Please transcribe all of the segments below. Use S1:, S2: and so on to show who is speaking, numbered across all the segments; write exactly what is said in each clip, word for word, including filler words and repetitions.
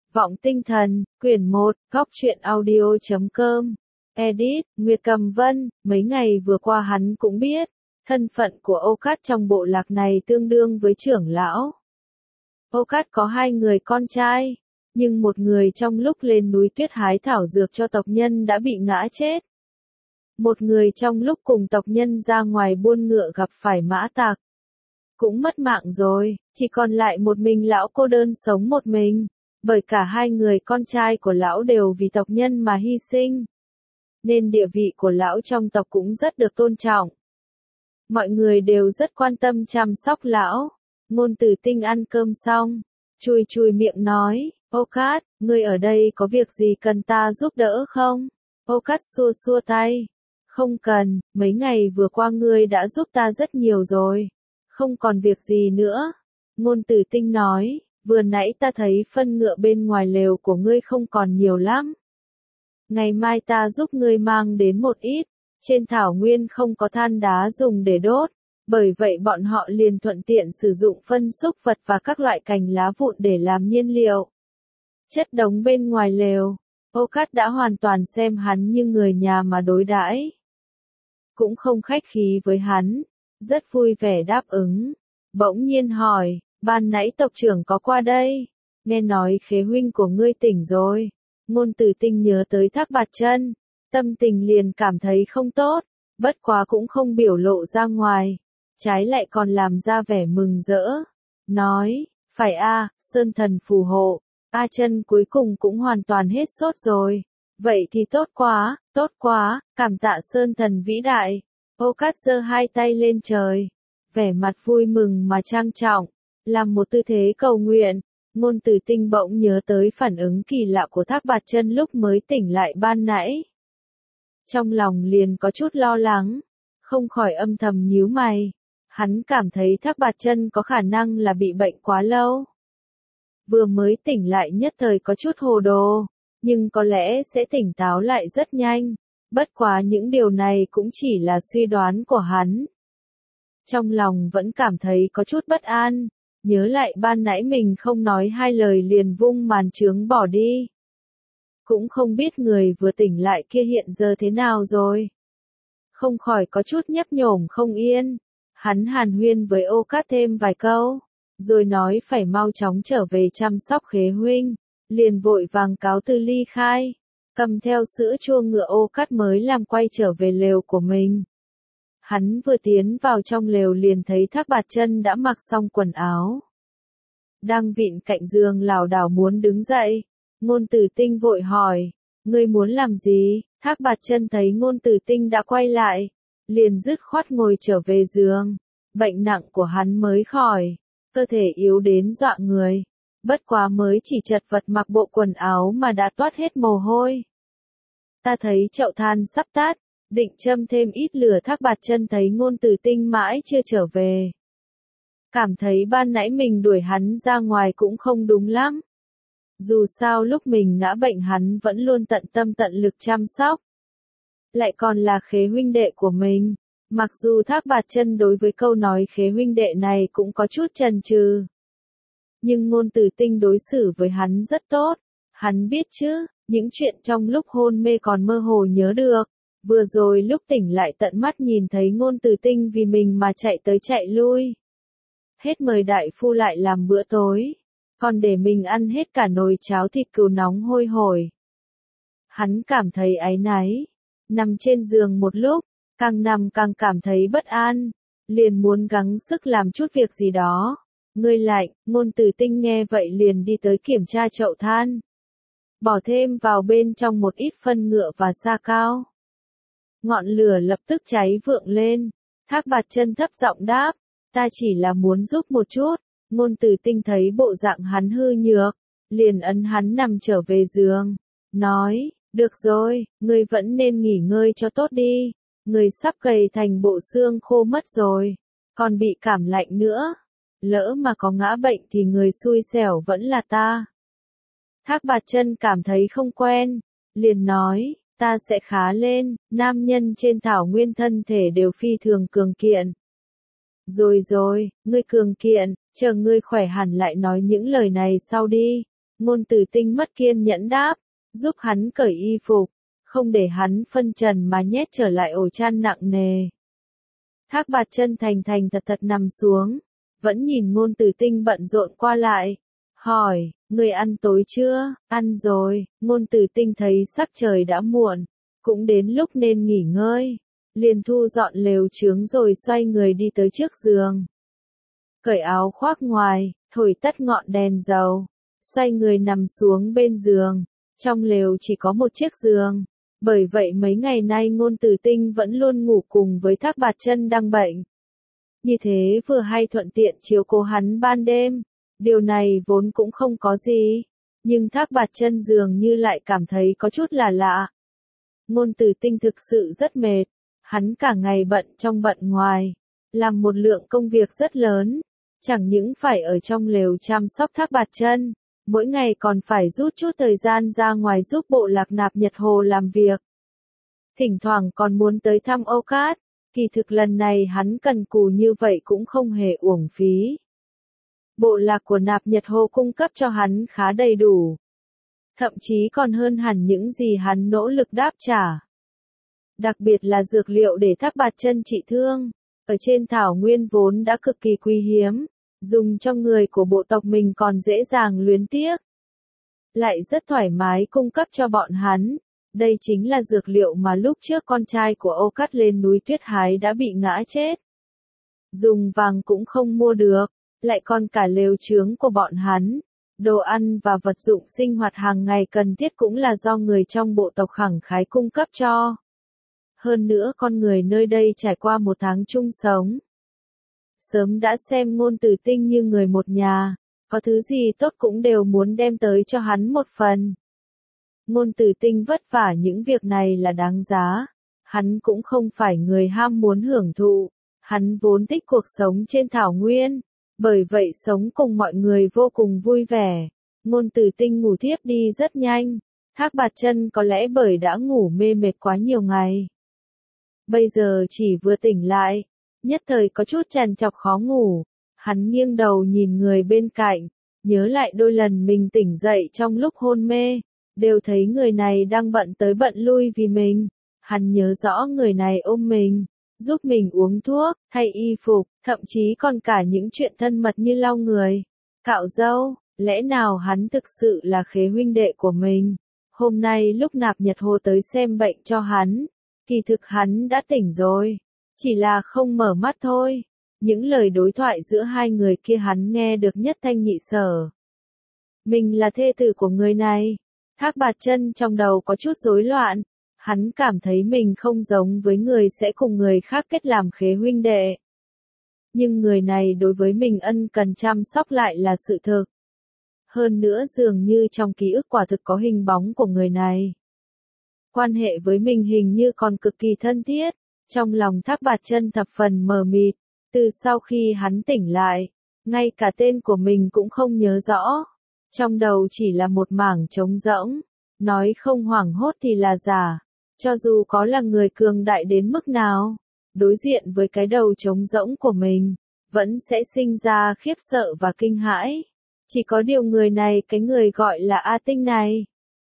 S1: Vọng Tinh Thần, quyển một, góc truyện audio chấm com. Edit, Nguyệt Cầm Vân, mấy ngày vừa qua hắn cũng biết, thân phận của Ô Cát trong bộ lạc này tương đương với trưởng lão. Ô Cát có hai người con trai, nhưng một người trong lúc lên núi tuyết hái thảo dược cho tộc nhân đã bị ngã chết. Một người trong lúc cùng tộc nhân ra ngoài buôn ngựa gặp phải mã tặc, cũng mất mạng rồi, chỉ còn lại một mình lão cô đơn sống một mình, bởi cả hai người con trai của lão đều vì tộc nhân mà hy sinh, nên địa vị của lão trong tộc cũng rất được tôn trọng. Mọi người đều rất quan tâm chăm sóc lão. Ngôn Tử Tinh ăn cơm xong, chùi chùi miệng nói, Ô Cát, ngươi ở đây có việc gì cần ta giúp đỡ không? Ô Cát xua xua tay, không cần, mấy ngày vừa qua ngươi đã giúp ta rất nhiều rồi, không còn việc gì nữa. Ngôn Tử Tinh nói, vừa nãy ta thấy phân ngựa bên ngoài lều của ngươi không còn nhiều lắm. Ngày mai ta giúp ngươi mang đến một ít, trên thảo nguyên không có than đá dùng để đốt, bởi vậy bọn họ liền thuận tiện sử dụng phân xúc vật và các loại cành lá vụn để làm nhiên liệu. Chất đống bên ngoài lều, Ô Cát đã hoàn toàn xem hắn như người nhà mà đối đãi. Cũng không khách khí với hắn, rất vui vẻ đáp ứng. Bỗng nhiên hỏi, ban nãy tộc trưởng có qua đây, nghe nói Khế huynh của ngươi tỉnh rồi. Ngôn Tử Tinh nhớ tới Thác Bạt Chân, tâm tình liền cảm thấy không tốt, bất quá cũng không biểu lộ ra ngoài, trái lại còn làm ra vẻ mừng rỡ, nói, phải a, Sơn Thần phù hộ, A Chân cuối cùng cũng hoàn toàn hết sốt rồi, vậy thì tốt quá, tốt quá, cảm tạ Sơn Thần vĩ đại. Ô Cát giơ hai tay lên trời, vẻ mặt vui mừng mà trang trọng, làm một tư thế cầu nguyện. Ngôn Tử Tinh bỗng nhớ tới phản ứng kỳ lạ của Thác Bạt Chân lúc mới tỉnh lại ban nãy. Trong lòng liền có chút lo lắng, không khỏi âm thầm nhíu mày. Hắn cảm thấy Thác Bạt Chân có khả năng là bị bệnh quá lâu. Vừa mới tỉnh lại nhất thời có chút hồ đồ, nhưng có lẽ sẽ tỉnh táo lại rất nhanh. Bất quá những điều này cũng chỉ là suy đoán của hắn. Trong lòng vẫn cảm thấy có chút bất an. Nhớ lại ban nãy mình không nói hai lời liền vung màn chướng bỏ đi. Cũng không biết người vừa tỉnh lại kia hiện giờ thế nào rồi. Không khỏi có chút nhấp nhổm không yên. Hắn hàn huyên với Ô Cát thêm vài câu, rồi nói phải mau chóng trở về chăm sóc Khế huynh, liền vội vàng cáo từ ly khai, cầm theo sữa chua ngựa Ô Cát mới làm quay trở về lều của mình. Hắn vừa tiến vào trong lều liền thấy Thác Bạt Chân đã mặc xong quần áo, đang vịn cạnh giường lảo đảo muốn đứng dậy. Ngôn Tử Tinh vội hỏi, ngươi muốn làm gì? Thác Bạt Chân thấy Ngôn Tử Tinh đã quay lại, liền dứt khoát ngồi trở về giường. Bệnh nặng của hắn mới khỏi, cơ thể yếu đến dọa người, bất quá mới chỉ chật vật mặc bộ quần áo mà đã toát hết mồ hôi. Ta thấy chậu than sắp tắt, định châm thêm ít lửa. Thác Bạt Chân thấy Ngôn Tử Tinh mãi chưa trở về, cảm thấy ban nãy mình đuổi hắn ra ngoài cũng không đúng lắm. Dù sao lúc mình ngã bệnh hắn vẫn luôn tận tâm tận lực chăm sóc, lại còn là Khế huynh đệ của mình. Mặc dù Thác Bạt Chân đối với câu nói Khế huynh đệ này cũng có chút chần chừ, nhưng Ngôn Tử Tinh đối xử với hắn rất tốt. Hắn biết chứ, những chuyện trong lúc hôn mê còn mơ hồ nhớ được. Vừa rồi lúc tỉnh lại tận mắt nhìn thấy Ngôn Tử Tinh vì mình mà chạy tới chạy lui. Hết mời đại phu lại làm bữa tối, còn để mình ăn hết cả nồi cháo thịt cừu nóng hôi hổi. Hắn cảm thấy áy náy, nằm trên giường một lúc, càng nằm càng cảm thấy bất an, liền muốn gắng sức làm chút việc gì đó. Ngươi lạnh, Ngôn Tử Tinh nghe vậy liền đi tới kiểm tra chậu than, bỏ thêm vào bên trong một ít phân ngựa và sa cao. Ngọn lửa lập tức cháy vượng lên. Thác Bạt Chân thấp giọng đáp, ta chỉ là muốn giúp một chút. Ngôn Tử Tinh thấy bộ dạng hắn hư nhược, liền ấn hắn nằm trở về giường, nói, được rồi, ngươi vẫn nên nghỉ ngơi cho tốt đi, ngươi sắp gầy thành bộ xương khô mất rồi, còn bị cảm lạnh nữa, lỡ mà có ngã bệnh thì người xui xẻo vẫn là ta. Thác Bạt Chân cảm thấy không quen, liền nói, ta sẽ khá lên. Nam nhân trên thảo nguyên thân thể đều phi thường cường kiện. Rồi rồi, ngươi cường kiện, chờ ngươi khỏe hẳn lại nói những lời này sau đi. Ngôn Tử Tinh mất kiên nhẫn đáp, giúp hắn cởi y phục, không để hắn phân trần mà nhét trở lại ổ chăn nặng nề. Thác Bạt Chân thành thành thật thật nằm xuống, vẫn nhìn Ngôn Tử Tinh bận rộn qua lại, hỏi, người ăn tối chưa? Ăn rồi. Ngôn Tử Tinh thấy sắc trời đã muộn, cũng đến lúc nên nghỉ ngơi, liền thu dọn lều chướng rồi xoay người đi tới trước giường. Cởi áo khoác ngoài, thổi tắt ngọn đèn dầu, xoay người nằm xuống bên giường. Trong lều chỉ có một chiếc giường, bởi vậy mấy ngày nay Ngôn Tử Tinh vẫn luôn ngủ cùng với Thác Bạt Chân đang bệnh. Như thế vừa hay thuận tiện chiếu cố hắn ban đêm, điều này vốn cũng không có gì, nhưng Thác Bạt Chân dường như lại cảm thấy có chút là lạ. Ngôn Tử Tinh thực sự rất mệt, hắn cả ngày bận trong bận ngoài, làm một lượng công việc rất lớn, chẳng những phải ở trong lều chăm sóc Thác Bạt Chân, mỗi ngày còn phải rút chút thời gian ra ngoài giúp bộ lạc Nạp Nhật Hồ làm việc. Thỉnh thoảng còn muốn tới thăm Âu Cát, kỳ thực lần này hắn cần cù như vậy cũng không hề uổng phí. Bộ lạc của Nạp Nhật Hồ cung cấp cho hắn khá đầy đủ, thậm chí còn hơn hẳn những gì hắn nỗ lực đáp trả. Đặc biệt là dược liệu để Thác Bạt Chân trị thương, ở trên thảo nguyên vốn đã cực kỳ quý hiếm, dùng trong người của bộ tộc mình còn dễ dàng luyến tiếc, lại rất thoải mái cung cấp cho bọn hắn. Đây chính là dược liệu mà lúc trước con trai của Âu Cát lên núi tuyết hái đã bị ngã chết. Dùng vàng cũng không mua được, lại còn cả lều chướng của bọn hắn. Đồ ăn và vật dụng sinh hoạt hàng ngày cần thiết cũng là do người trong bộ tộc khẳng khái cung cấp cho. Hơn nữa con người nơi đây trải qua một tháng chung sống, sớm đã xem Ngôn Tử Tinh như người một nhà, có thứ gì tốt cũng đều muốn đem tới cho hắn một phần. Ngôn Tử Tinh vất vả những việc này là đáng giá, hắn cũng không phải người ham muốn hưởng thụ, hắn vốn thích cuộc sống trên thảo nguyên, bởi vậy sống cùng mọi người vô cùng vui vẻ. Ngôn Tử Tinh ngủ thiếp đi rất nhanh, Thác Bạt Chân có lẽ bởi đã ngủ mê mệt quá nhiều ngày, bây giờ chỉ vừa tỉnh lại, nhất thời có chút trằn trọc khó ngủ, hắn nghiêng đầu nhìn người bên cạnh, nhớ lại đôi lần mình tỉnh dậy trong lúc hôn mê, đều thấy người này đang bận tới bận lui vì mình, hắn nhớ rõ người này ôm mình, giúp mình uống thuốc, thay y phục, thậm chí còn cả những chuyện thân mật như lau người, cạo râu, lẽ nào hắn thực sự là khế huynh đệ của mình. Hôm nay lúc Nạp Nhật Hồ tới xem bệnh cho hắn, kỳ thực hắn đã tỉnh rồi, chỉ là không mở mắt thôi. Những lời đối thoại giữa hai người kia hắn nghe được nhất thanh nhị sở. Mình là thê tử của người này. Thác Bạt Chân trong đầu có chút rối loạn, hắn cảm thấy mình không giống với người sẽ cùng người khác kết làm khế huynh đệ. Nhưng người này đối với mình ân cần chăm sóc lại là sự thực. Hơn nữa dường như trong ký ức quả thực có hình bóng của người này. Quan hệ với mình hình như còn cực kỳ thân thiết, trong lòng Thác Bạt Chân thập phần mờ mịt, từ sau khi hắn tỉnh lại, ngay cả tên của mình cũng không nhớ rõ. Trong đầu chỉ là một mảng trống rỗng, nói không hoảng hốt thì là giả, cho dù có là người cường đại đến mức nào, đối diện với cái đầu trống rỗng của mình, vẫn sẽ sinh ra khiếp sợ và kinh hãi. Chỉ có điều người này, cái người gọi là A Tinh này,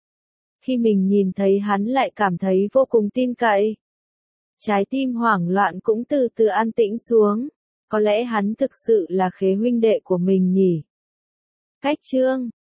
S1: khi mình nhìn thấy hắn lại cảm thấy vô cùng tin cậy. Trái tim hoảng loạn cũng từ từ an tĩnh xuống, có lẽ hắn thực sự là khế huynh đệ của mình nhỉ. Cách chương